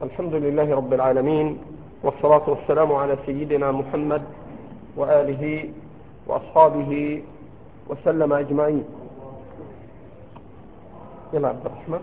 الحمد لله رب العالمين، والصلاة والسلام على سيدنا محمد وآله وأصحابه وسلم أجمعين. يلا عبد الرحمن.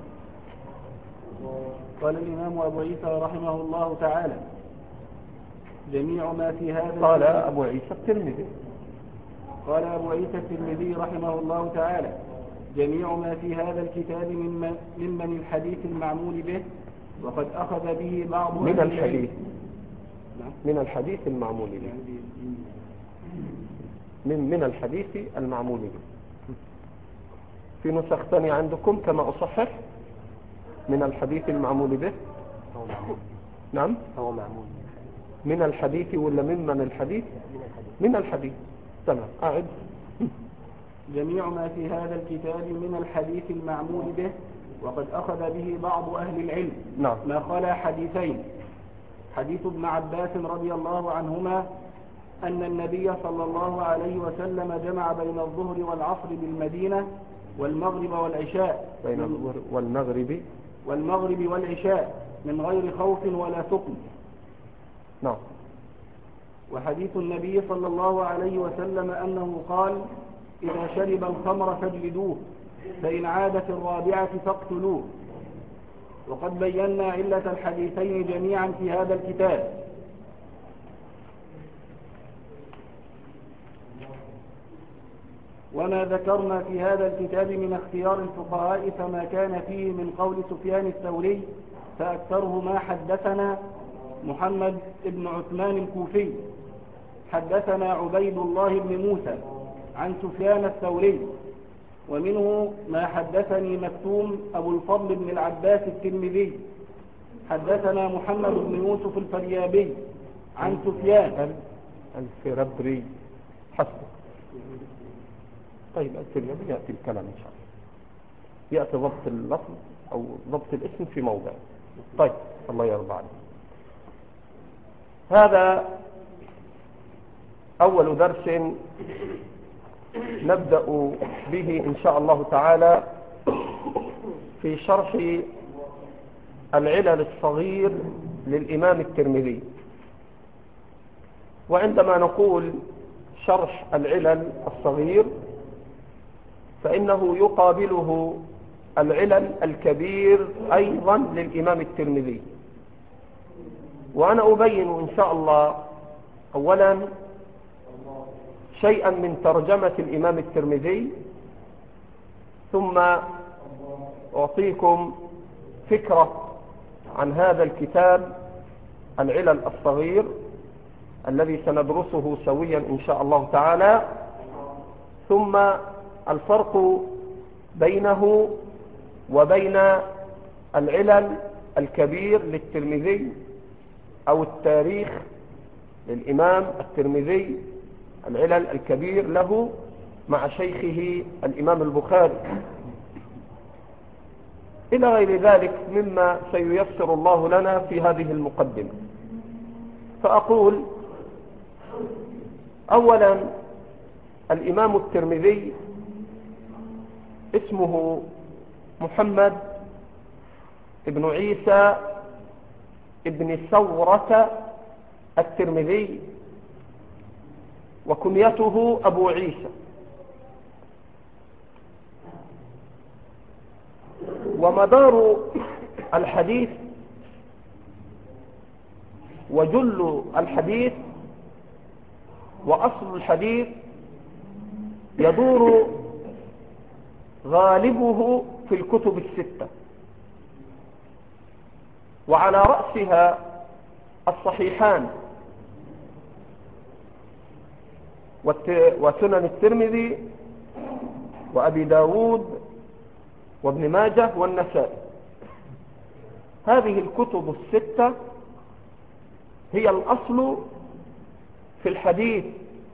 قال الإمام أبو عيسى رحمه الله تعالى: جميع ما في هذا قال أبو عيسى الترمذي. قال أبو عيسى الترمذي رحمه الله تعالى: جميع ما في هذا الكتاب ممن الحديث المعمول به، وقد أخذ به بعض من أهل الحديث العلم. من الحديث المعمول به من الحديث المعمول به. في نسخ ثانية عندكم كما أصحح من الحديث المعمول به. نعم، هو معمول من الحديث ولا ممن الحديث؟ من الحديث. تمام، أعد. جميع ما في هذا الكتاب من الحديث المعمول به، وقد أخذ به بعض أهل العلم. نعم. ما خلا حديثين: حديث ابن عباس رضي الله عنهما أن النبي صلى الله عليه وسلم جمع بين الظهر والعصر بالمدينة والمغرب والعشاء بين الظهر والمغرب والعشاء من غير خوف ولا سقم. نعم. وحديث النبي صلى الله عليه وسلم أنه قال: إذا شرب الخمر فاجلدوه، فإن عاد في الرابعة فاقتلوه. وقد بينا علة الحديثين جميعا في هذا الكتاب. وما ذكرنا في هذا الكتاب من اختيار الفقهاء فما كان فيه من قول سفيان الثوري، فأكثره ما حدثنا محمد بن عثمان الكوفي حدثنا عبيد الله بن موسى عن سفيان الثوري، ومنه ما حدثني مكتوم أبو الفضل بن العباس الترمذي حدثنا محمد بن يوسف الفريابي عن سفيان الفربري حسب. طيب الترمذي يأتي الكلام إن شاء الله، يأتي ضبط اللفظ أو ضبط الاسم في موضع. طيب، الله يرضى عليك. هذا أول درس نبدأ به إن شاء الله تعالى في شرح العلل الصغير للإمام الترمذي. وعندما نقول شرح العلل الصغير فإنه يقابله العلل الكبير أيضا للإمام الترمذي. وأنا أبين إن شاء الله أولا شيئا من ترجمة الإمام الترمذي، ثم أعطيكم فكرة عن هذا الكتاب العلل الصغير الذي سندرسه سويا إن شاء الله تعالى، ثم الفرق بينه وبين العلل الكبير للترمذي أو التاريخ للإمام الترمذي، العلل الكبير له مع شيخه الإمام البخاري، إلى غير ذلك مما سييسر الله لنا في هذه المقدمة. فأقول أولا الإمام الترمذي اسمه محمد ابن عيسى ابن ثورة الترمذي، وكنيته أبو عيسى. ومدار الحديث وجل الحديث وأصل الحديث يدور غالبه في الكتب الستة، وعلى رأسها الصحيحان وسنن الترمذي وأبي داود وابن ماجه والنسائي. هذه الكتب الستة هي الأصل في الحديث،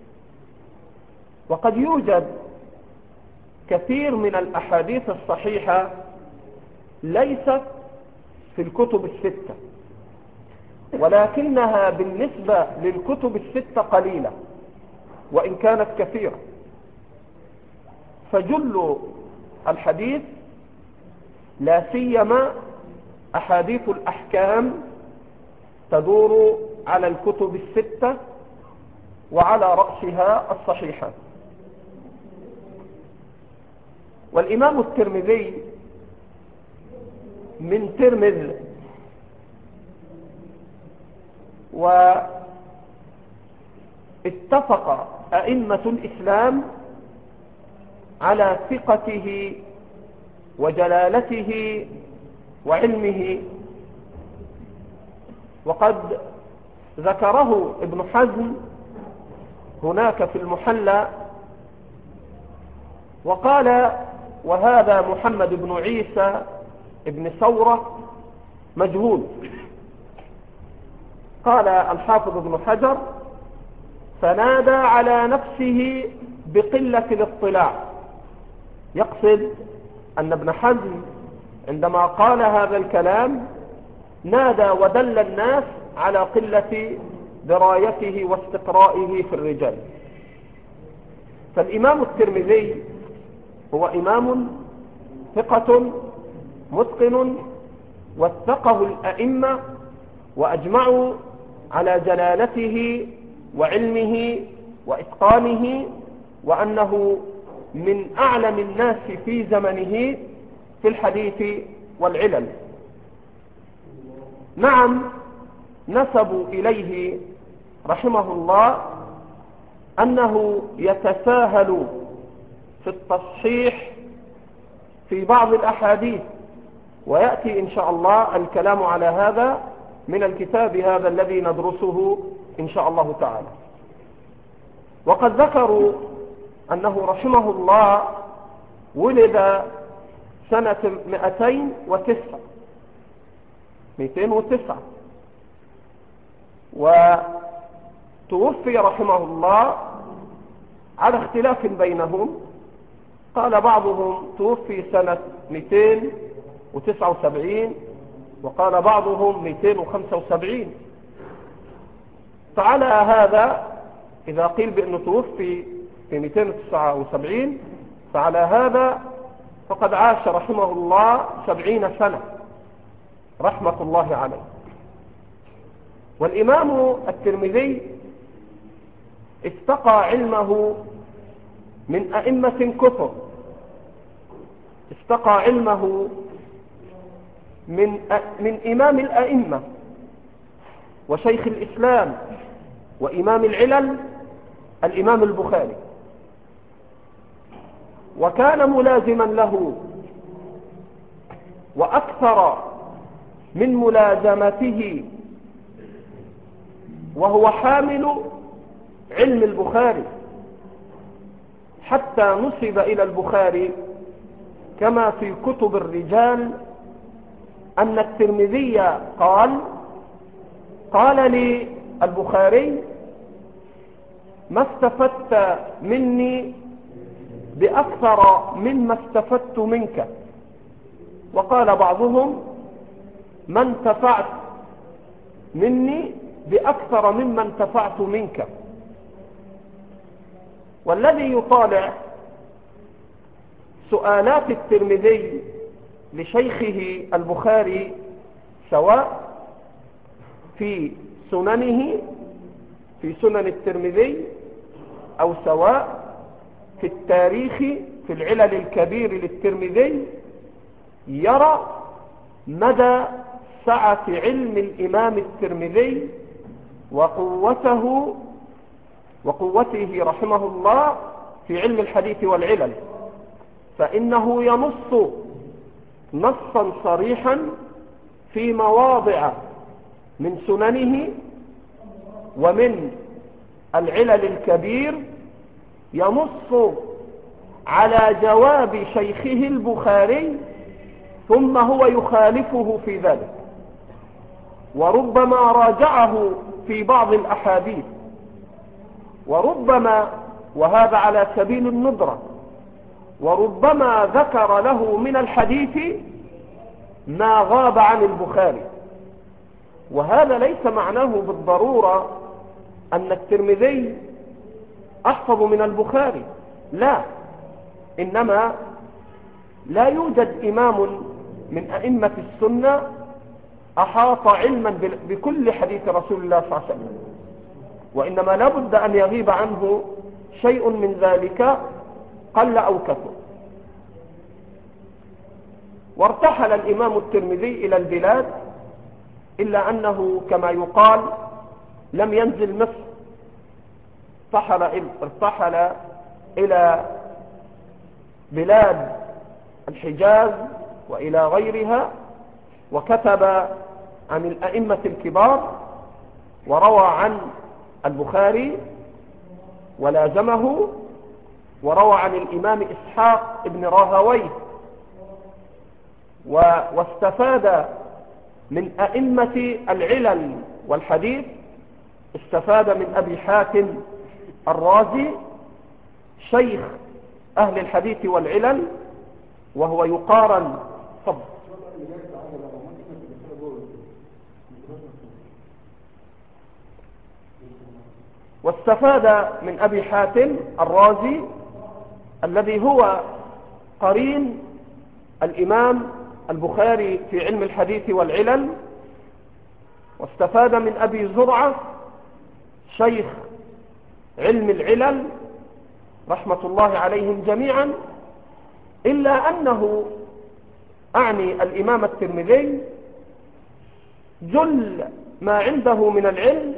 وقد يوجد كثير من الأحاديث الصحيحة ليست في الكتب الستة، ولكنها بالنسبة للكتب الستة قليلة وإن كانت كثيرة. فجل الحديث لا سيما أحاديث الأحكام تدور على الكتب الستة وعلى رأسها الصحيحة. والإمام الترمذي من ترمذ، واتفق أئمة الإسلام على ثقته وجلالته وعلمه، وقد ذكره ابن حزم هناك في المحلى وقال: وهذا محمد بن عيسى ابن ثورة مجهول. قال الحافظ ابن حجر: فنادى على نفسه بقلة الاطلاع. يقصد أن ابن حزم عندما قال هذا الكلام نادى ودل الناس على قلة درايته واستقرائه في الرجال. فالإمام الترمذي هو إمام ثقة متقن، وثقه الأئمة وأجمعوا على جلالته وعلمه وإتقانه، وأنه من أعلم الناس في زمنه في الحديث والعلل. نعم، نسبوا إليه رحمه الله أنه يتساهل في التصحيح في بعض الأحاديث، ويأتي إن شاء الله الكلام على هذا من الكتاب هذا الذي ندرسه إن شاء الله تعالى. وقد ذكروا أنه رحمه الله ولد سنة 209 وتوفي رحمه الله على اختلاف بينهم. قال بعضهم توفي سنة 279 وقال بعضهم 275. فعلى هذا إذا قيل بأنه توفي في 279 فعلى هذا فقد عاش رحمه الله 70 سنة رحمة الله عليه. والإمام الترمذي استقى علمه من أئمة كثر، استقى علمه من إمام الأئمة وشيخ الإسلام وإمام العلل الإمام البخاري، وكان ملازما له، وأكثر من ملازمته وهو حامل علم البخاري، حتى نسب إلى البخاري كما في كتب الرجال أن الترمذي قال لي البخاري: ما استفدت مني بأكثر مما استفدت منك. وقال بعضهم: ما انتفعت مني بأكثر مما انتفعت منك. والذي يطالع سؤالات الترمذي لشيخه البخاري سواء في سننه في سنن الترمذي أو سواء في التاريخ في العلل الكبير للترمذي، يرى مدى سعة علم الإمام الترمذي وقوته رحمه الله في علم الحديث والعلل. فإنه ينص نصا صريحا في مواضع من سننه ومن العلل الكبير، ينص على جواب شيخه البخاري ثم هو يخالفه في ذلك، وربما راجعه في بعض الأحاديث، وربما، وهذا على سبيل الندرة، وربما ذكر له من الحديث ما غاب عن البخاري. وهذا ليس معناه بالضرورة أن الترمذي أحفظ من البخاري، لا، إنما لا يوجد إمام من أئمة السنة أحاط علما بكل حديث رسول الله صلى الله عليه وسلم، وإنما لا بد أن يغيب عنه شيء من ذلك قل أو كثر. وارتحل الإمام الترمذي إلى البلاد، إلا أنه كما يقال لم ينزل مصر، ارتحل إلى بلاد الحجاز وإلى غيرها، وكتب عن الأئمة الكبار، وروى عن البخاري ولازمه، وروى عن الإمام إسحاق ابن راهويه، واستفاد من أئمة العلل والحديث، استفاد من أبي حاتم الرازي شيخ أهل الحديث والعلل، وهو يقارن فضل. واستفاد من أبي حاتم الرازي الذي هو قرين الإمام البخاري في علم الحديث والعلل، واستفاد من أبي زرعة شيخ علم العلل رحمة الله عليهم جميعا، إلا أنه أعني الإمام الترمذي جل ما عنده من العلم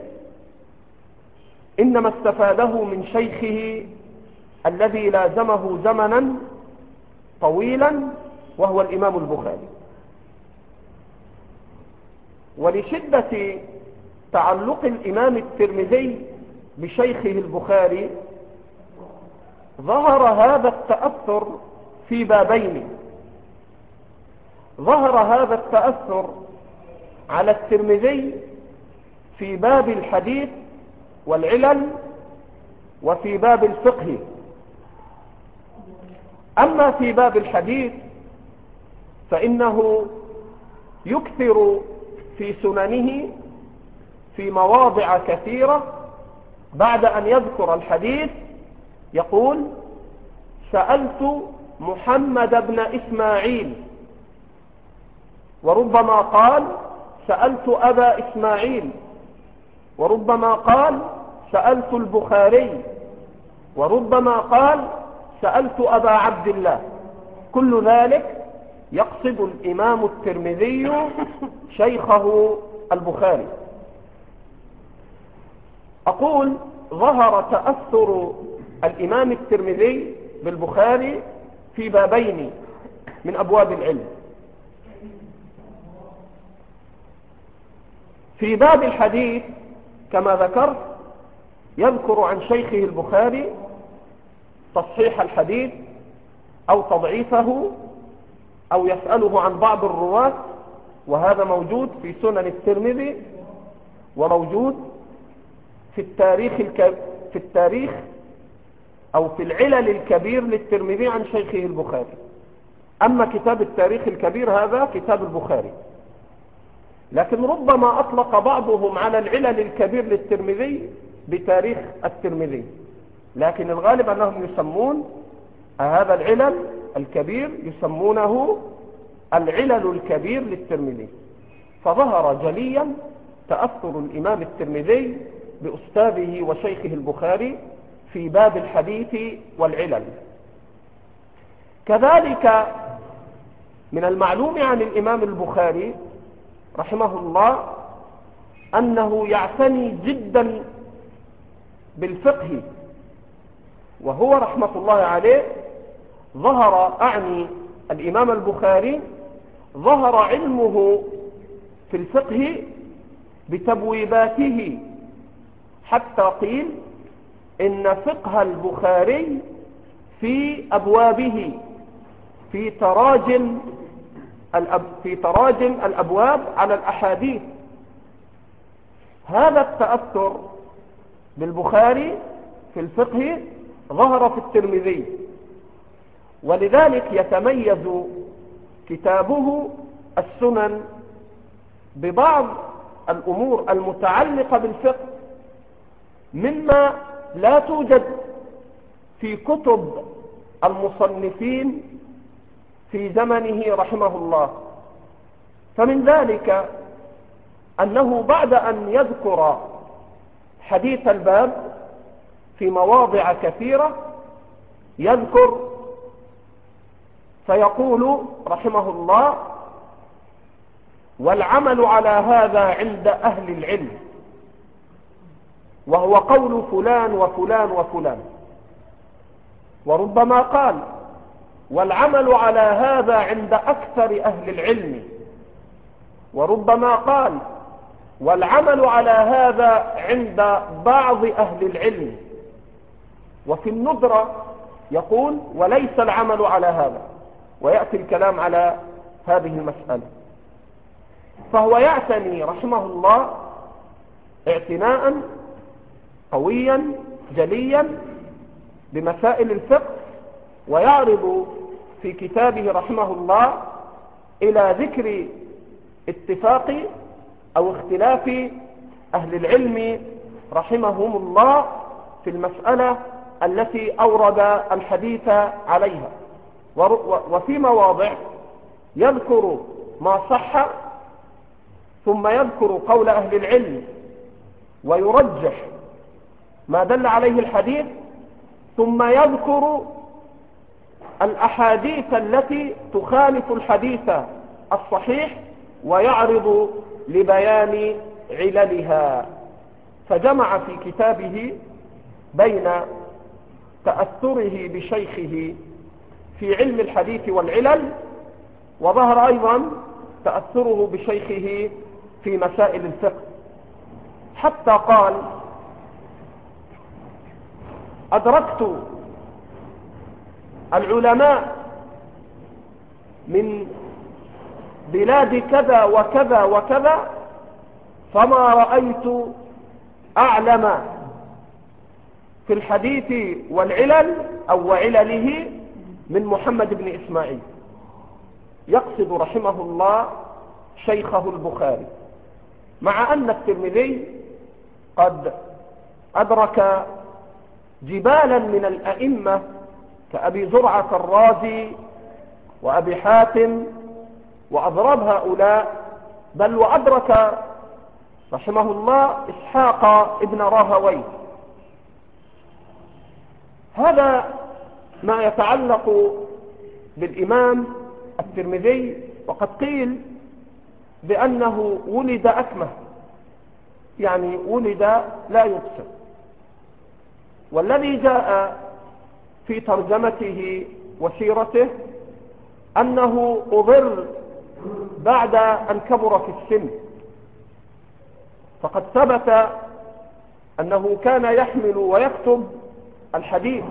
إنما استفاده من شيخه الذي لازمه زمنا طويلا، وهو الإمام البخاري. ولشدة تعلق الإمام الترمذي بشيخه البخاري ظهر هذا التأثر في بابين. ظهر هذا التأثر على الترمذي في باب الحديث والعلل وفي باب الفقه. أما في باب الحديث فإنه يكثر في سننه في مواضع كثيرة بعد أن يذكر الحديث يقول: سألت محمد بن إسماعيل، وربما قال سألت أبا إسماعيل، وربما قال سألت البخاري، وربما قال سألت أبا عبد الله. كل ذلك يقصد الإمام الترمذي شيخه البخاري. أقول ظهر تأثر الإمام الترمذي بالبخاري في بابين من أبواب العلم. في باب الحديث كما ذكرت يذكر عن شيخه البخاري تصحيح الحديث أو تضعيفه أو يسأله عن بعض الرواة، وهذا موجود في سنن الترمذي وموجود في التاريخ أو في العلل الكبير للترمذي عن شيخه البخاري. أما كتاب التاريخ الكبير هذا كتاب البخاري، لكن ربما أطلق بعضهم على العلل الكبير للترمذي بتاريخ الترمذي، لكن الغالب أنهم يسمون هذا العلل الكبير يسمونه العلل الكبير للترمذي. فظهر جليا تأثر الإمام الترمذي بأستاذه وشيخه البخاري في باب الحديث والعلل. كذلك من المعلوم عن الإمام البخاري رحمه الله أنه يعتني جدا بالفقه، وهو رحمة الله عليه ظهر أعني الإمام البخاري ظهر علمه في الفقه بتبويباته، حتى قيل إن فقه البخاري في أبوابه في تراجم الأبواب على الأحاديث. هذا التأثر بالبخاري في الفقه ظهر في الترمذي، ولذلك يتميز كتابه السنن ببعض الأمور المتعلقة بالفقه مما لا توجد في كتب المصنفين في زمنه رحمه الله. فمن ذلك أنه بعد أن يذكر حديث الباب في مواضع كثيرة يذكر فيقول رحمه الله: والعمل على هذا عند أهل العلم، وهو قول فلان وفلان وفلان. وربما قال: والعمل على هذا عند أكثر أهل العلم. وربما قال: والعمل على هذا عند بعض أهل العلم. وفي الندرة يقول: وليس العمل على هذا، ويأتي الكلام على هذه المسألة. فهو يعتني رحمه الله اعتناء قويا جليا بمسائل الفقه، ويعرض في كتابه رحمه الله إلى ذكر اتفاق أو اختلاف أهل العلم رحمهم الله في المسألة التي أورد الحديث عليها. وفي مواضع يذكر ما صح، ثم يذكر قول أهل العلم ويرجح ما دل عليه الحديث، ثم يذكر الأحاديث التي تخالف الحديث الصحيح ويعرض لبيان عللها. فجمع في كتابه بين تأثره بشيخه في علم الحديث والعلل، وظهر أيضا تأثره بشيخه في مسائل الفقه، حتى قال: أدركت العلماء من بلاد كذا وكذا وكذا، فما رأيت أعلم في الحديث والعلل أو وعلله من محمد بن إسماعيل. يقصد رحمه الله شيخه البخاري، مع أن الترمذي قد أدرك جبالا من الأئمة كأبي زرعة الرازي وأبي حاتم وأضرب هؤلاء، بل وأدرك رحمه الله إسحاق ابن راهويه. هذا ما يتعلق بالإمام الترمذي. وقد قيل بأنه ولد أكمه، يعني ولد لا يبصر. والذي جاء في ترجمته وسيرته أنه أضر بعد أن كبر في السن، فقد ثبت أنه كان يحمل ويكتب الحديث،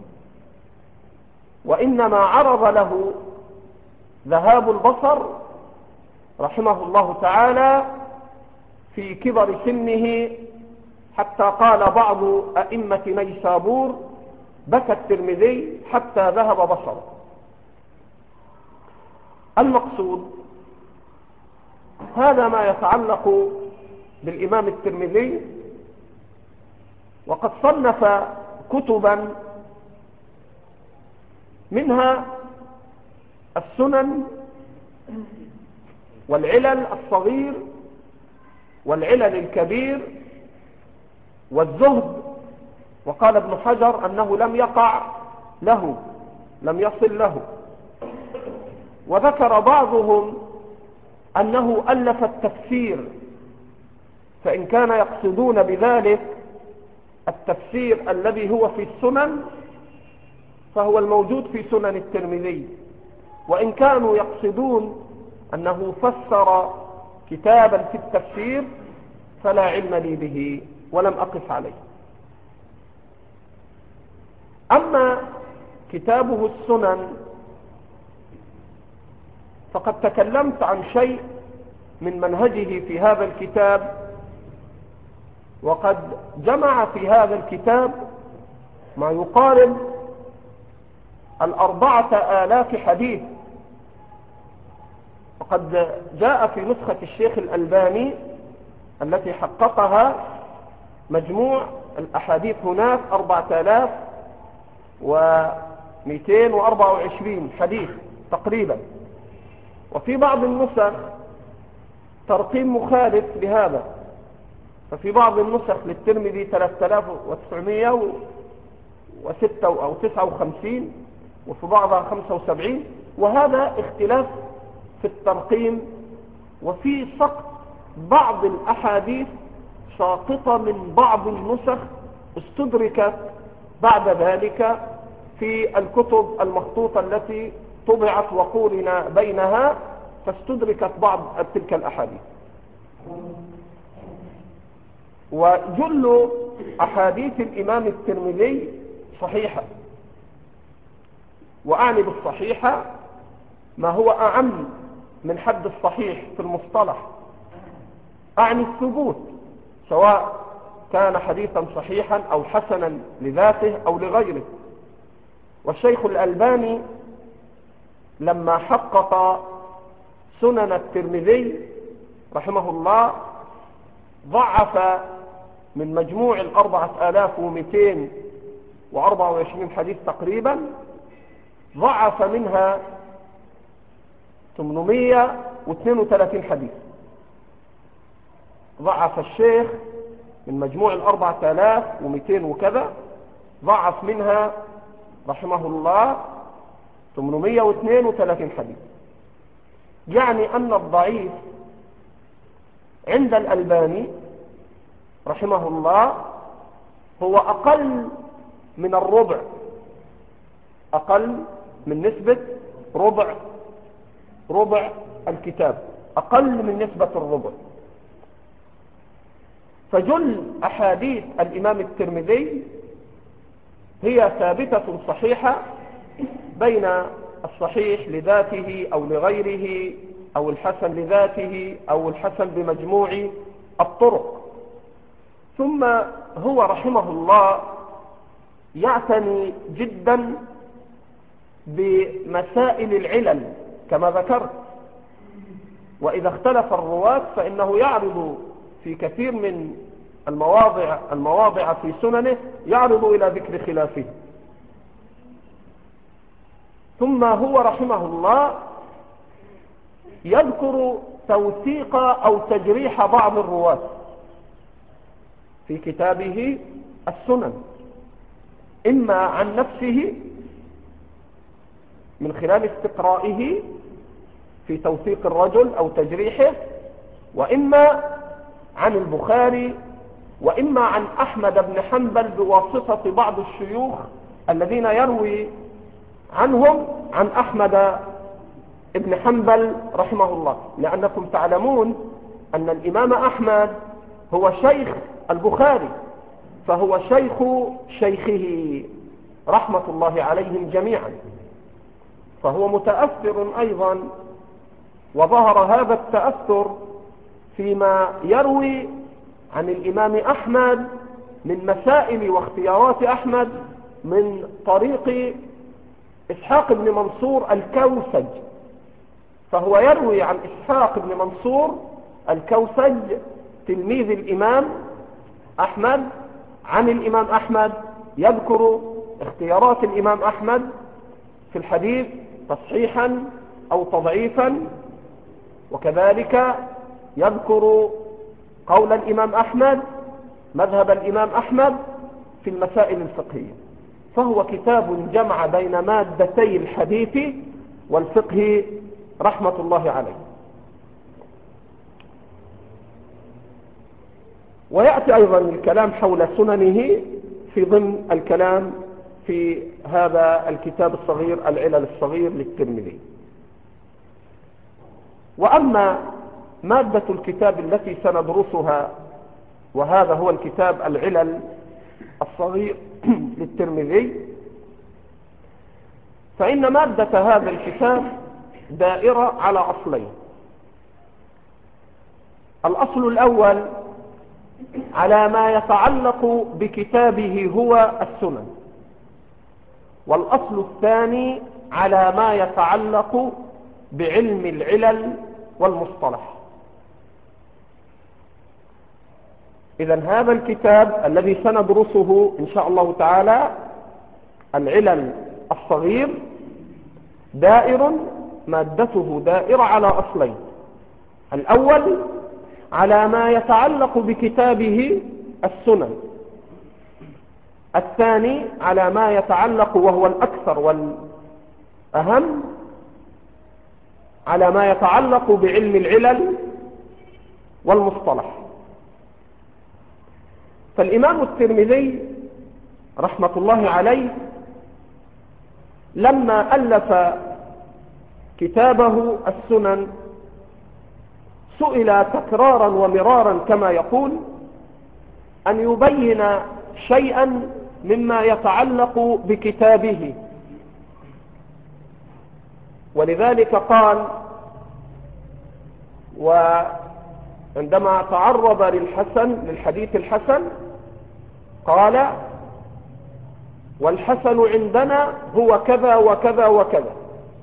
وإنما عرض له ذهاب البصر رحمه الله تعالى في كبر سنه، حتى قال بعض أئمة نيسابور: بكى الترمذي حتى ذهب بصره. المقصود هذا ما يتعلق بالإمام الترمذي. وقد صنف كتبا، منها السنن والعلل الصغير والعلل الكبير والزهد. وقال ابن حجر أنه لم يقع له، لم يصل له. وذكر بعضهم أنه ألف التفسير، فإن كان يقصدون بذلك التفسير الذي هو في السنن فهو الموجود في سنن الترمذي، وإن كانوا يقصدون أنه فسر كتابا في التفسير فلا علم لي به ولم أقف عليه. أما كتابه السنن فقد تكلمت عن شيء من منهجه في هذا الكتاب، وقد جمع في هذا الكتاب ما يقارب 4,000 حديث. وقد جاء في نسخة الشيخ الألباني التي حققها مجموع الأحاديث هناك 4,224 حديث تقريبا. وفي بعض النسخ ترقيم مخالف لهذا، ففي بعض النسخ للترمذي 3956 وفي بعضها 75، وهذا اختلاف في الترقيم. وفي سقط بعض الأحاديث ساقطة من بعض النسخ استدركت بعد ذلك في الكتب المخطوطة التي طبعت وقورن بينها، فاستدركت بعض تلك الأحاديث. وجل أحاديث الإمام الترمذي صحيحة، وأعني بالصحيحة ما هو أعم من حد الصحيح في المصطلح، أعني الثبوت، سواء كان حديثا صحيحا أو حسنا لذاته أو لغيره. والشيخ الألباني لما حقق سنن الترمذي رحمه الله ضعف من مجموع 4224 حديث تقريبا، ضعف منها 832 حديث. ضعف الشيخ من مجموع 4200 وكذا، ضعف منها رحمه الله 832 حديث. يعني أن الضعيف عند الألباني رحمه الله هو أقل من الربع، أقل من نسبة ربع الكتاب، أقل من نسبة الربع. فجل أحاديث الإمام الترمذي هي ثابتة صحيحة بين الصحيح لذاته أو لغيره، أو الحسن لذاته أو الحسن بمجموع الطرق. ثم هو رحمه الله يعتني جدا بمسائل العلل كما ذكرت، وإذا اختلف الرواة فإنه يعرض في كثير من المواضع في سننه يعرض إلى ذكر خلافه. ثم هو رحمه الله يذكر توثيق أو تجريح بعض الرواة في كتابه السنن، إما عن نفسه من خلال استقرائه في توثيق الرجل أو تجريحه، وإما عن البخاري، وإما عن أحمد بن حنبل بواسطة بعض الشيوخ الذين يروي عنهم عن أحمد بن حنبل رحمه الله. لأنكم تعلمون أن الإمام أحمد هو شيخ البخاري، فهو شيخ شيخه رحمة الله عليهم جميعا، فهو متأثر أيضا، وظهر هذا التأثر فيما يروي عن الإمام أحمد من مسائل واختيارات أحمد من طريق إسحاق بن منصور الكوسج. فهو يروي عن إسحاق بن منصور الكوسج تلميذ الإمام أحمد عن الإمام أحمد، يذكر اختيارات الإمام أحمد في الحديث تصحيحا أو تضعيفا، وكذلك يذكر قول الإمام أحمد، مذهب الإمام أحمد في المسائل الفقهية. فهو كتاب جمع بين مادتي الحديث والفقه رحمة الله عليه. ويأتي أيضا الكلام حول سننه في ضمن الكلام في هذا الكتاب الصغير العلل الصغير للترمذي. وأما مادة الكتاب التي سندرسها، وهذا هو الكتاب العلل الصغير للترمذي، فإن مادة هذا الكتاب دائرة على أصلين. الأصل الأول على ما يتعلق بكتابه هو السنن، والأصل الثاني على ما يتعلق بعلم العلل والمصطلح. إذن هذا الكتاب الذي سندرسه إن شاء الله تعالى العلل الصغير مادته دائرة على أصلين. الأول على ما يتعلق بكتابه السنن، الثاني على ما يتعلق وهو الأكثر والأهم على ما يتعلق بعلم العلل والمصطلح. فالإمام الترمذي رحمة الله عليه لما ألف كتابه السنن سئل تكرارا ومرارا كما يقول أن يبين شيئا مما يتعلق بكتابه، ولذلك قال، وعندما تعرض للحديث الحسن قال: والحسن عندنا هو كذا وكذا وكذا.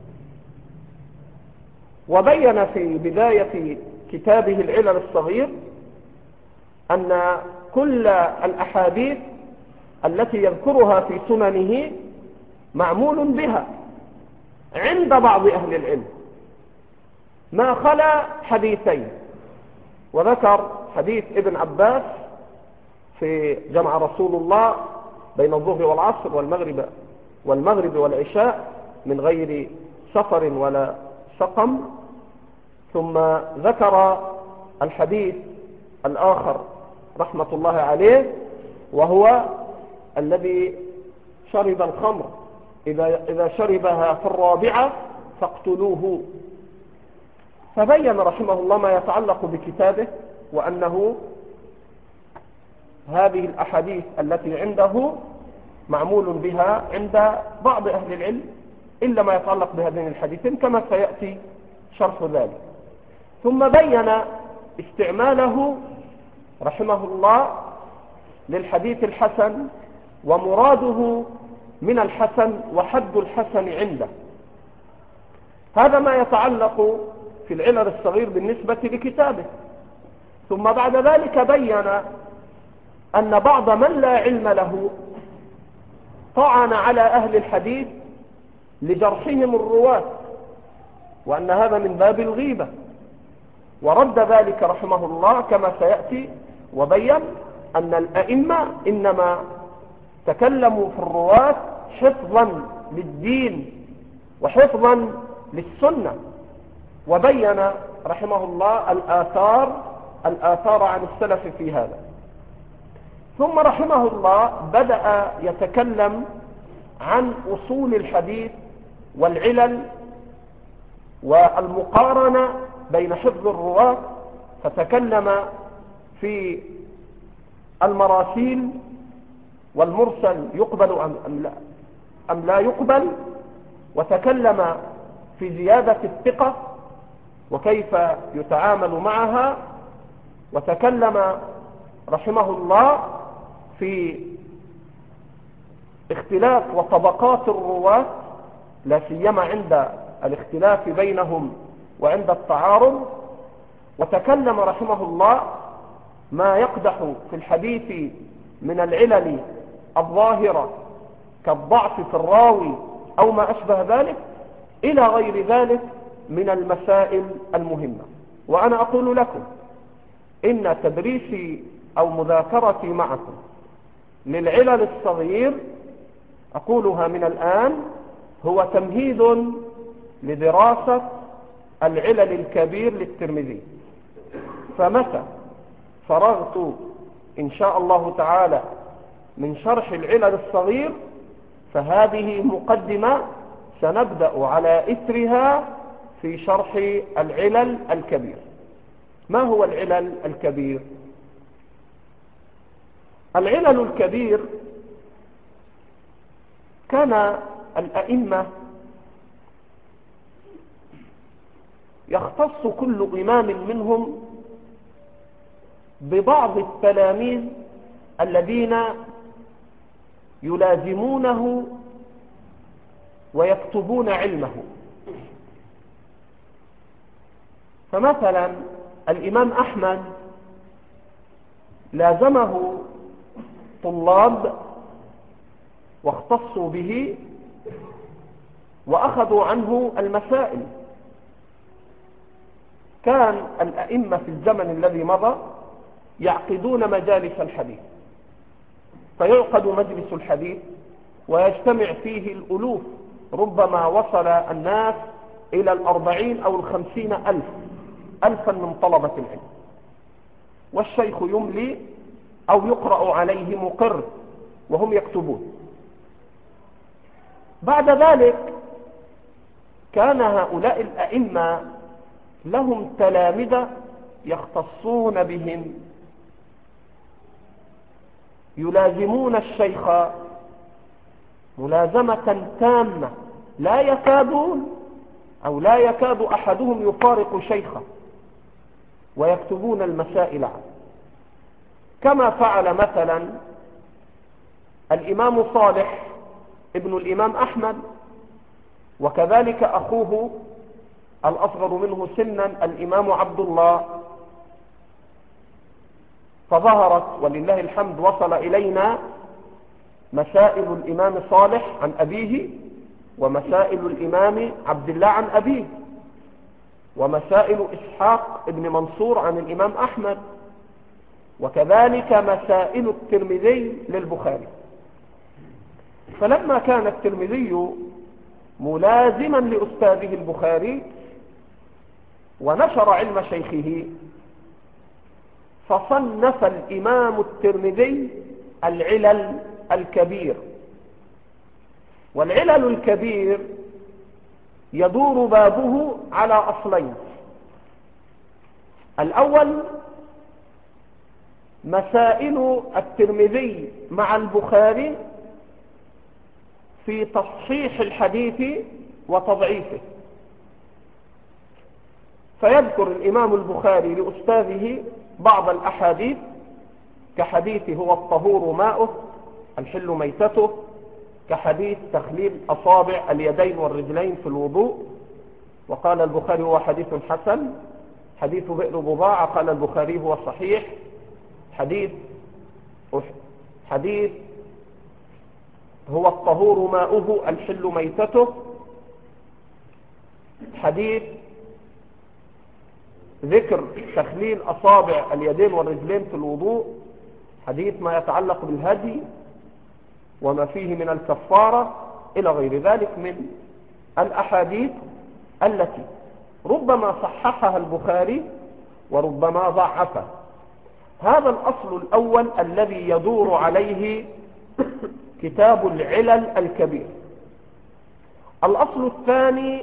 وبين في بداية كتابه العلل الصغير أن كل الأحاديث التي يذكرها في سننه معمول بها عند بعض أهل العلم ما خلا حديثين، وذكر حديث ابن عباس في جمع رسول الله بين الظهر والعصر والمغرب والعشاء من غير سفر ولا سقم، ثم ذكر الحديث الآخر رحمة الله عليه وهو الذي شرب الخمر إذا شربها في الرابعة فاقتلوه. فبين رحمه الله ما يتعلق بكتابه، وأنه هذه الأحاديث التي عنده معمول بها عند بعض أهل العلم إلا ما يتعلق بهذين الحديثين كما سيأتي شرح ذلك. ثم بين استعماله رحمه الله للحديث الحسن ومراده من الحسن وحد الحسن عنده. هذا ما يتعلق في العلل الصغير بالنسبة لكتابه. ثم بعد ذلك بين أن بعض من لا علم له طعن على أهل الحديث لجرحهم الرواة، وأن هذا من باب الغيبة، ورد ذلك رحمه الله كما سيأتي، وبين أن الأئمة إنما تكلموا في الرواة حفظا للدين وحفظا للسنة، وبين رحمه الله الآثار عن السلف في هذا. ثم رحمه الله بدأ يتكلم عن أصول الحديث والعلل والمقارنة بين حفظ الرواة، فتكلم في المراسيل والمرسل يقبل أم لا يقبل، وتكلم في زيادة الثقة وكيف يتعامل معها، وتكلم رحمه الله في اختلاف وطبقات الرواة لا سيما عند الاختلاف بينهم وعند التعارض، وتكلم رحمه الله ما يقدح في الحديث من العلل الظاهرة كالضعف في الراوي أو ما أشبه ذلك إلى غير ذلك من المسائل المهمة. وأنا أقول لكم إن تدريسي أو مذاكرتي معكم للعلل الصغير أقولها من الآن هو تمهيد لدراسة العلل الكبير للترمذي. فمتى فرغت إن شاء الله تعالى من شرح العلل الصغير فهذه مقدمة سنبدأ على إثرها في شرح العلل الكبير. ما هو العلل الكبير؟ العلل الكبير كان الأئمة يختص كل إمام منهم ببعض التلاميذ الذين يلازمونه ويكتبون علمه. فمثلا الإمام أحمد لازمه طلاب واختصوا به وأخذوا عنه المسائل. كان الأئمة في الزمن الذي مضى يعقدون مجالس الحديث، فيعقد مجلس الحديث ويجتمع فيه الألوف، ربما وصل الناس إلى 40 أو 50 ألفا من طلبة العلم، والشيخ يملي أو يقرأ عليه مقر وهم يكتبون. بعد ذلك كان هؤلاء الأئمة لهم تلامذة يختصون بهم، يلازمون الشيخ ملازمة تامة، لا يكاد أحدهم يفارق شيخه، ويكتبون المسائل عنه، كما فعل مثلا الإمام صالح ابن الإمام أحمد، وكذلك أخوه الأصغر منه سنا الإمام عبد الله. فظهرت ولله الحمد وصل إلينا مسائل الإمام صالح عن أبيه، ومسائل الإمام عبد الله عن أبيه، ومسائل إسحاق ابن منصور عن الإمام أحمد، وكذلك مسائل الترمذي للبخاري. فلما كان الترمذي ملازما لأستاذه البخاري ونشر علم شيخه، فصنف الإمام الترمذي العلل الكبير. والعلل الكبير يدور بابه على أصلين: الأول مسائل الترمذي مع البخاري في تصحيح الحديث وتضعيفه، فيذكر الإمام البخاري لأستاذه بعض الأحاديث كحديث هو الطهور ماؤه الحل ميتته، كحديث تخليل أصابع اليدين والرجلين في الوضوء، وقال البخاري هو حديث حسن. حديث بئر بضاعة قال البخاري هو صحيح. حديث هو الطهور ماؤه الحل ميتته، حديث ذكر تخليل أصابع اليدين والرجلين في الوضوء، حديث ما يتعلق بالهدي وما فيه من الكفارة، إلى غير ذلك من الأحاديث التي ربما صححها البخاري وربما ضعفها. هذا الأصل الأول الذي يدور عليه كتاب العلل الكبير. الأصل الثاني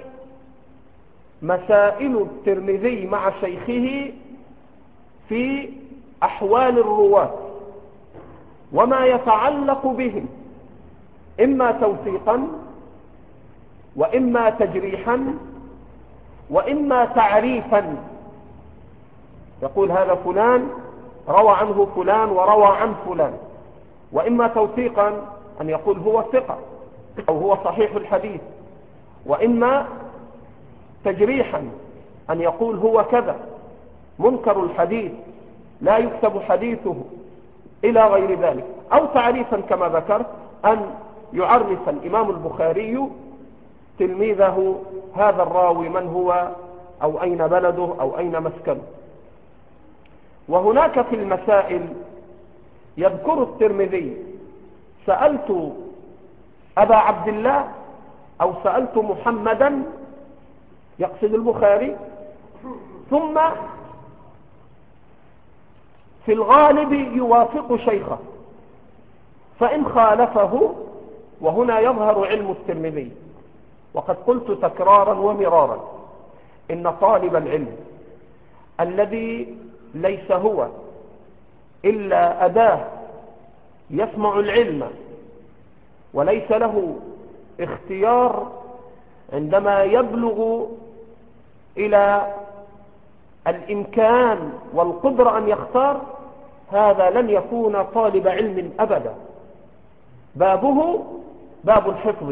مسائل الترمذي مع شيخه في أحوال الرواة وما يتعلق بهم، إما توثيقا وإما تجريحا وإما تعريفا، يقول هذا فلان روى عنه فلان وروى عن فلان، وإما توثيقا أن يقول هو ثقة أو هو صحيح الحديث، وإما تجريحا أن يقول هو كذا منكر الحديث لا يكتب حديثه، إلى غير ذلك، أو تعريفا كما ذكرت أن يعرف الإمام البخاري تلميذه هذا الراوي من هو أو أين بلده أو أين مسكنه. وهناك في المسائل يذكر الترمذي سألت أبا عبد الله أو سألت محمدا، يقصد البخاري، ثم في الغالب يوافق شيخه، فإن خالفه، وهنا يظهر علم الترمذي. وقد قلت تكرارا ومرارا إن طالب العلم الذي ليس هو إلا أداة يسمع العلم وليس له اختيار عندما يبلغ إلى الإمكان والقدرة أن يختار، هذا لن يكون طالب علم أبدا. بابه باب الحفظ.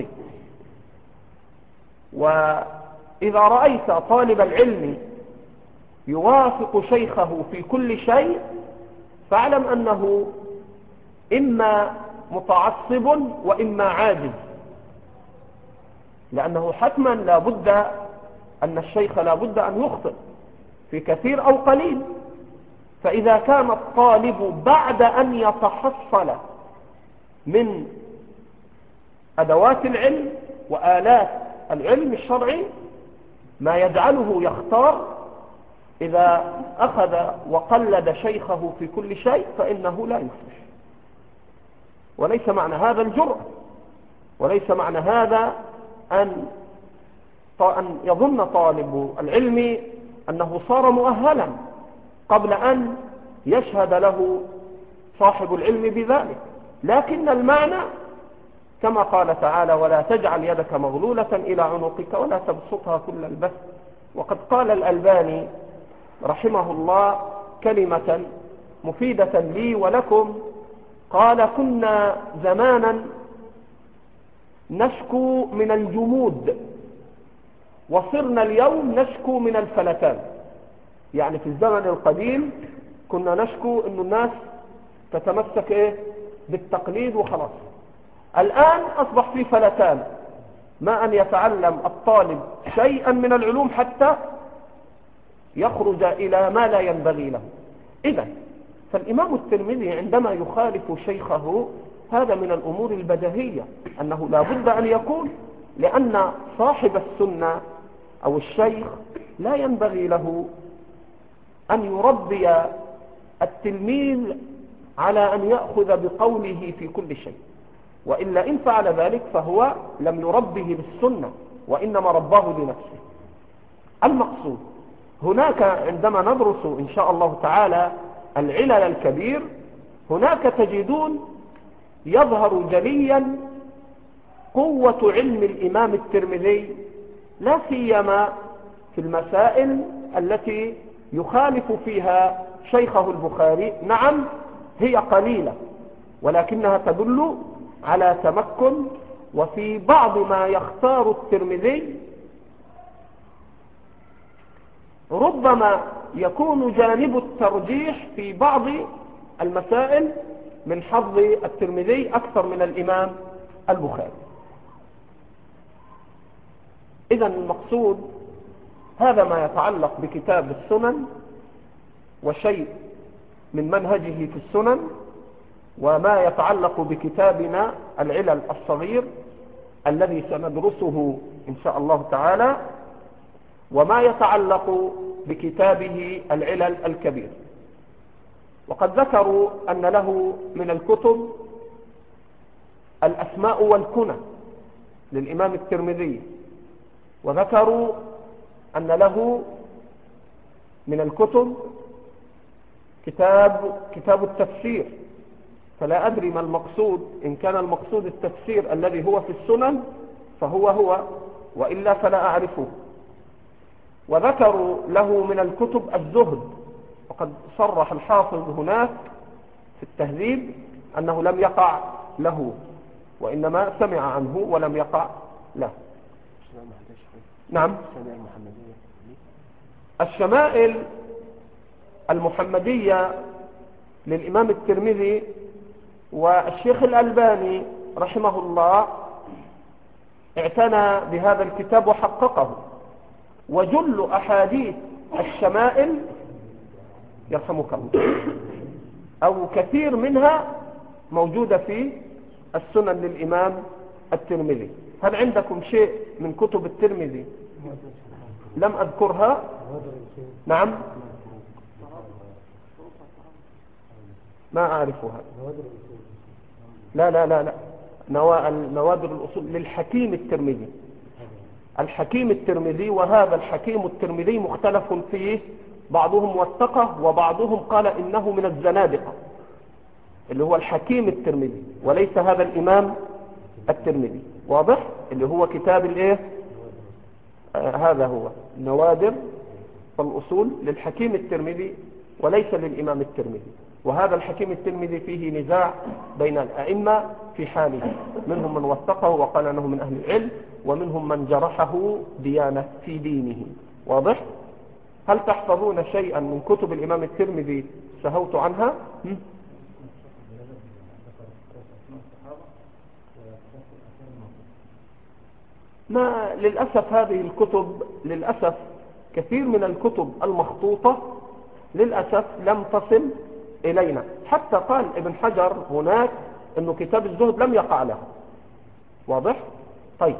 وإذا رأيت طالب العلم يوافق شيخه في كل شيء فاعلم أنه إما متعصب وإما عاجز، لأنه حتما لا بد أن الشيخ لا بد أن يخطئ في كثير أو قليل. فإذا كان الطالب بعد أن يتحصل من أدوات العلم وآلات العلم الشرعي ما يجعله يختار، إذا أخذ وقلد شيخه في كل شيء فإنه لا يفلح. وليس معنى هذا الجرأة، وليس معنى هذا أن يظن طالب العلم أنه صار مؤهلا قبل أن يشهد له صاحب العلم بذلك. لكن المعنى كما قال تعالى: ولا تجعل يدك مغلولة إلى عنقك ولا تبسطها كل البسط. وقد قال الألباني رحمه الله كلمة مفيدة لي ولكم، قال: كنا زمانا نشكو من الجمود وصرنا اليوم نشكو من الفلتان. يعني في الزمن القديم كنا نشكو أن الناس تتمسك بالتقليد وخلاص. الآن أصبح في فلتان، ما أن يتعلم الطالب شيئا من العلوم حتى يخرج إلى ما لا ينبغي له. إذن فالإمام الترمذي عندما يخالف شيخه هذا من الأمور البديهية أنه لا بد أن يكون، لأن صاحب السنة أو الشيخ لا ينبغي له أن يربي التلميذ على أن يأخذ بقوله في كل شيء، وإلا إن فعل ذلك فهو لم يربه بالسنة وإنما رباه لنفسه. المقصود هناك عندما ندرس إن شاء الله تعالى العلل الكبير، هناك تجدون يظهر جليا قوة علم الإمام الترمذي، لا سيما في المسائل التي يخالف فيها شيخه البخاري. نعم هي قليلة ولكنها تدل على تمكن. وفي بعض ما يختار الترمذي ربما يكون جانب الترجيح في بعض المسائل من حظ الترمذي أكثر من الإمام البخاري. إذن المقصود هذا ما يتعلق بكتاب السنن وشيء من منهجه في السنن، وما يتعلق بكتابنا العلل الصغير الذي سندرسه إن شاء الله تعالى، وما يتعلق بكتابه العلل الكبير. وقد ذكروا أن له من الكتب الأسماء والكنى للإمام الترمذي، وذكروا أن له من الكتب كتاب التفسير. فلا أدري ما المقصود، إن كان المقصود التفسير الذي هو في السنن فهو وإلا فلا أعرفه. وذكروا له من الكتب الزهد، وقد صرح الحافظ هناك في التهذيب أنه لم يقع له، وإنما سمع عنه ولم يقع له. نعم، الشمائل المحمدية للإمام الترمذي، والشيخ الألباني رحمه الله اعتنى بهذا الكتاب وحققه. وجل أحاديث الشمائل يرحمك الله أو كثير منها موجودة في السنن للإمام الترمذي. هل عندكم شيء من كتب الترمذي لم أذكرها؟ نعم، ما أعرفها. لا لا لا لا، نوادر الأصول للحكيم الترمذي. الحكيم الترمذي، وهذا الحكيم الترمذي مختلف فيه، بعضهم وثقه وبعضهم قال إنه من الزنادقة، اللي هو الحكيم الترمذي وليس هذا الإمام الترمذي. واضح؟ اللي هو كتاب هذا هو نوادر الأصول للحكيم الترمذي وليس للإمام الترمذي. وهذا الحكيم الترمذي فيه نزاع بين الأئمة في حاله، منهم من وثقه وقال أنه من أهل العلم، ومنهم من جرحه ديانة في دينه. واضح؟ هل تحفظون شيئا من كتب الإمام الترمذي سهوت عنها؟ ما للأسف هذه الكتب للأسف كثير من الكتب المخطوطة للأسف لم تصل إلينا. حتى قال ابن حجر هناك أنه كتاب الزهد لم يقع له. واضح؟ طيب،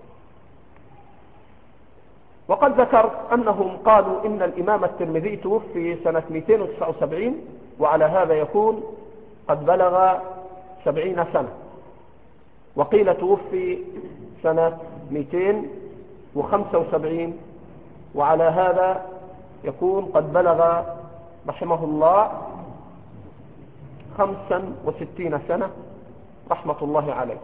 وقد ذكرت أنهم قالوا إن الإمام الترمذي توفي سنة 279، وعلى هذا يكون قد بلغ 70 سنة. وقيل توفي سنة 275، وعلى هذا يكون قد بلغ رحمه الله 65 سنة رحمة الله عليه.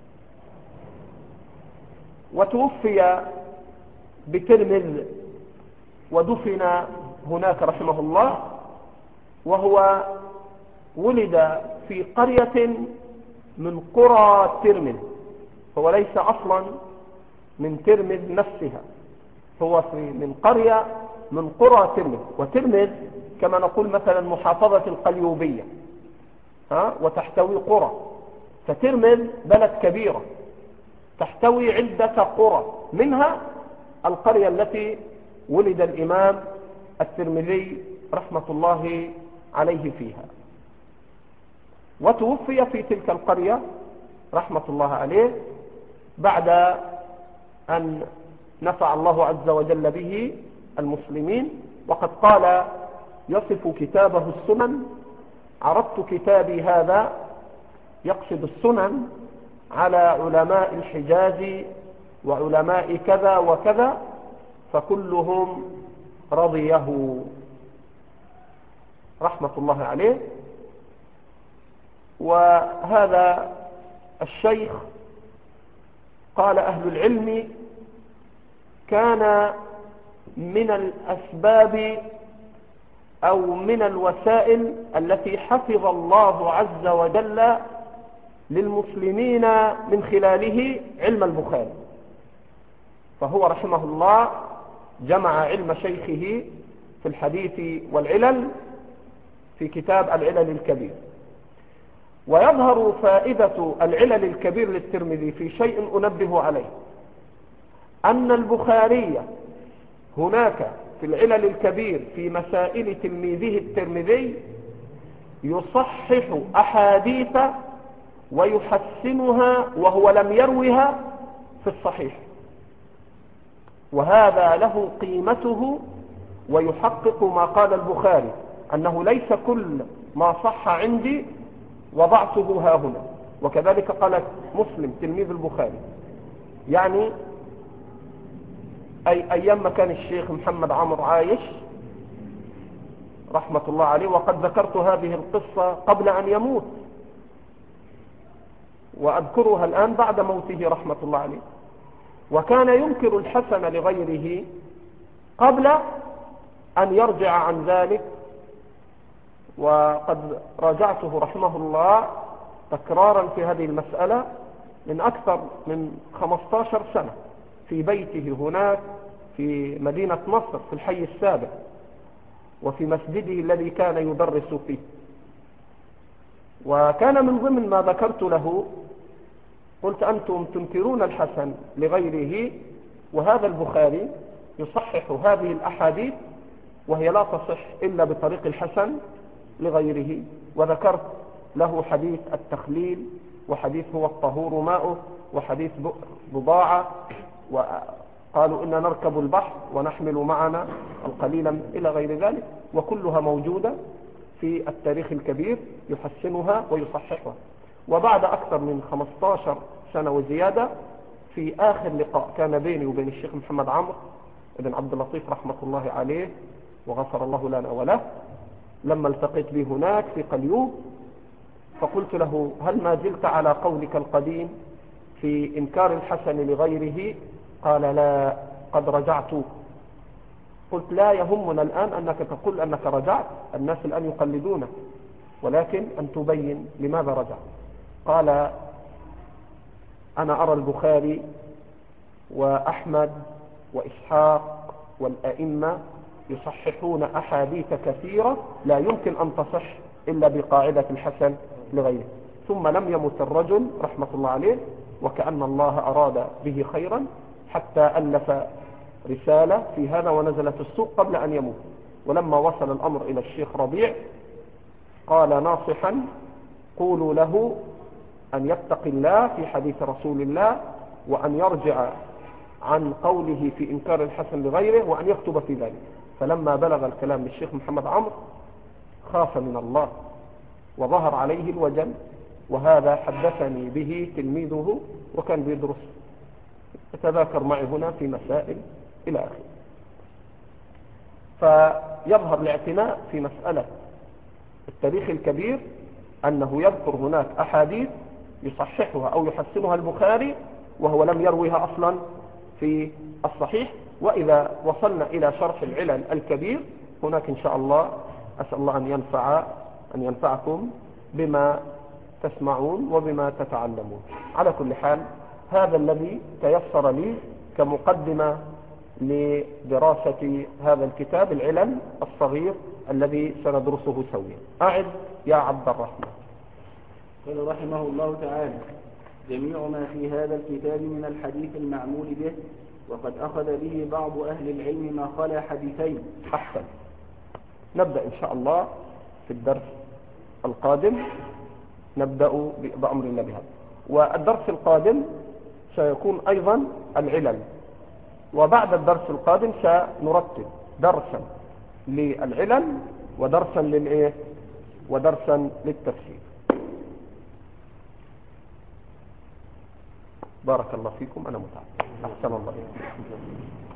وتوفي بترمذ ودفن هناك رحمه الله، وهو ولد في قرية من قرى ترمذ، هو ليس أصلا من ترمذ نفسها، هو من قرية من قرى ترمذ. وترمذ كما نقول مثلا محافظة القليوبية وتحتوي قرى، فترمذ بلد كبيرة تحتوي عدة قرى، منها القرية التي ولد الإمام الترمذي رحمة الله عليه فيها. وتوفي في تلك القرية رحمة الله عليه بعد أن نفع الله عز وجل به المسلمين. وقد قال يصف كتابه السنن: عرضت كتابي هذا، يقصد السنن، على علماء الحجاز وعلماء كذا وكذا فكلهم رضيه رحمة الله عليه. وهذا الشيخ قال أهل العلم كان من الأسباب أو من الوسائل التي حفظ الله عز وجل للمسلمين من خلاله علم البخاري. فهو رحمه الله جمع علم شيخه في الحديث والعلل في كتاب العلل الكبير. ويظهر فائدة العلل الكبير للترمذي في شيء أنبه عليه، أن البخاري هناك في العلل الكبير في مسائل تلميذه الترمذي يصحح أحاديث ويحسنها وهو لم يروها في الصحيح، وهذا له قيمته ويحقق ما قال البخاري أنه ليس كل ما صح عندي وضعته ها هنا. وكذلك قال مسلم تلميذ البخاري، يعني أيام ما كان الشيخ محمد عمرو عايش رحمة الله عليه، وقد ذكرت هذه القصة قبل أن يموت وأذكرها الآن بعد موته رحمة الله عليه. وكان ينكر الحسن لغيره قبل أن يرجع عن ذلك، وقد راجعته رحمه الله تكرارا في هذه المسألة من أكثر من 15 سنة في بيته هناك في مدينة نصر في الحي السابع، وفي مسجده الذي كان يدرس فيه. وكان من ضمن ما ذكرت له قلت: أنتم تنكرون الحسن لغيره، وهذا البخاري يصحح هذه الأحاديث وهي لا تصح إلا بطريق الحسن لغيره. وذكرت له حديث التخليل، وحديث هو الطهور ماؤه، وحديث بضاعة، وقالوا إن نركب البحر ونحمل معنا القليل إلى غير ذلك، وكلها موجودة في التاريخ الكبير يحسنها ويصححها. وبعد أكثر من 15 سنة وزيادة، في آخر لقاء كان بيني وبين الشيخ محمد عمرو بن عبد اللطيف رحمة الله عليه وغفر الله لنا وله، لما التقيت به هناك في قليوب، فقلت له: هل ما زلت على قولك القديم في إنكار الحسن لغيره؟ قال: لا، قد رجعت. قلت: لا يهمنا الآن أنك تقول أنك رجعت، الناس الآن يقلدونك، ولكن أن تبين لماذا رجعت. قال: أنا أرى البخاري وأحمد وإسحاق والأئمة يصححون أحاديث كثيرة لا يمكن أن تصح إلا بقاعدة الحسن لغيره. ثم لم يمت الرجل رحمة الله عليه، وكأن الله أراد به خيرا، حتى ألف رسالة في هذا ونزلت السوق قبل أن يموت. ولما وصل الأمر إلى الشيخ ربيع قال ناصحا: قولوا له أن يتقي الله في حديث رسول الله، وأن يرجع عن قوله في إنكار الحسن لغيره، وأن يكتب في ذلك. فلما بلغ الكلام للشيخ محمد عمرو خاف من الله وظهر عليه الوجل، وهذا حدثني به تلميذه وكان بيدرس، يتذاكر معي هنا في مسائل إلى آخره. فيظهر الاعتناء في مسألة التاريخ الكبير أنه يذكر هناك أحاديث يصححها أو يحسنها البخاري وهو لم يرويها أصلا في الصحيح. وإذا وصلنا إلى شرح العلل الكبير هناك إن شاء الله أسأل الله أن ينفعكم بما تسمعون وبما تتعلمون. على كل حال هذا الذي تيسر لي كمقدمة لدراسة هذا الكتاب العلل الصغير الذي سندرسه سويا. أعد يا عبد الرحمن. قال رحمه الله تعالى: جميع ما في هذا الكتاب من الحديث المعمول به، وقد أخذ به بعض أهل العلم ما خلا حديثين. أحسن. نبدأ إن شاء الله في الدرس القادم، نبدأ بأمر الله بهذا. والدرس القادم سيكون أيضا العلل، وبعد الدرس القادم سنرتب درسا للعلل ودرسا للتفسير. بارك الله فيكم. أنا متعب. أحسن الله إليكم.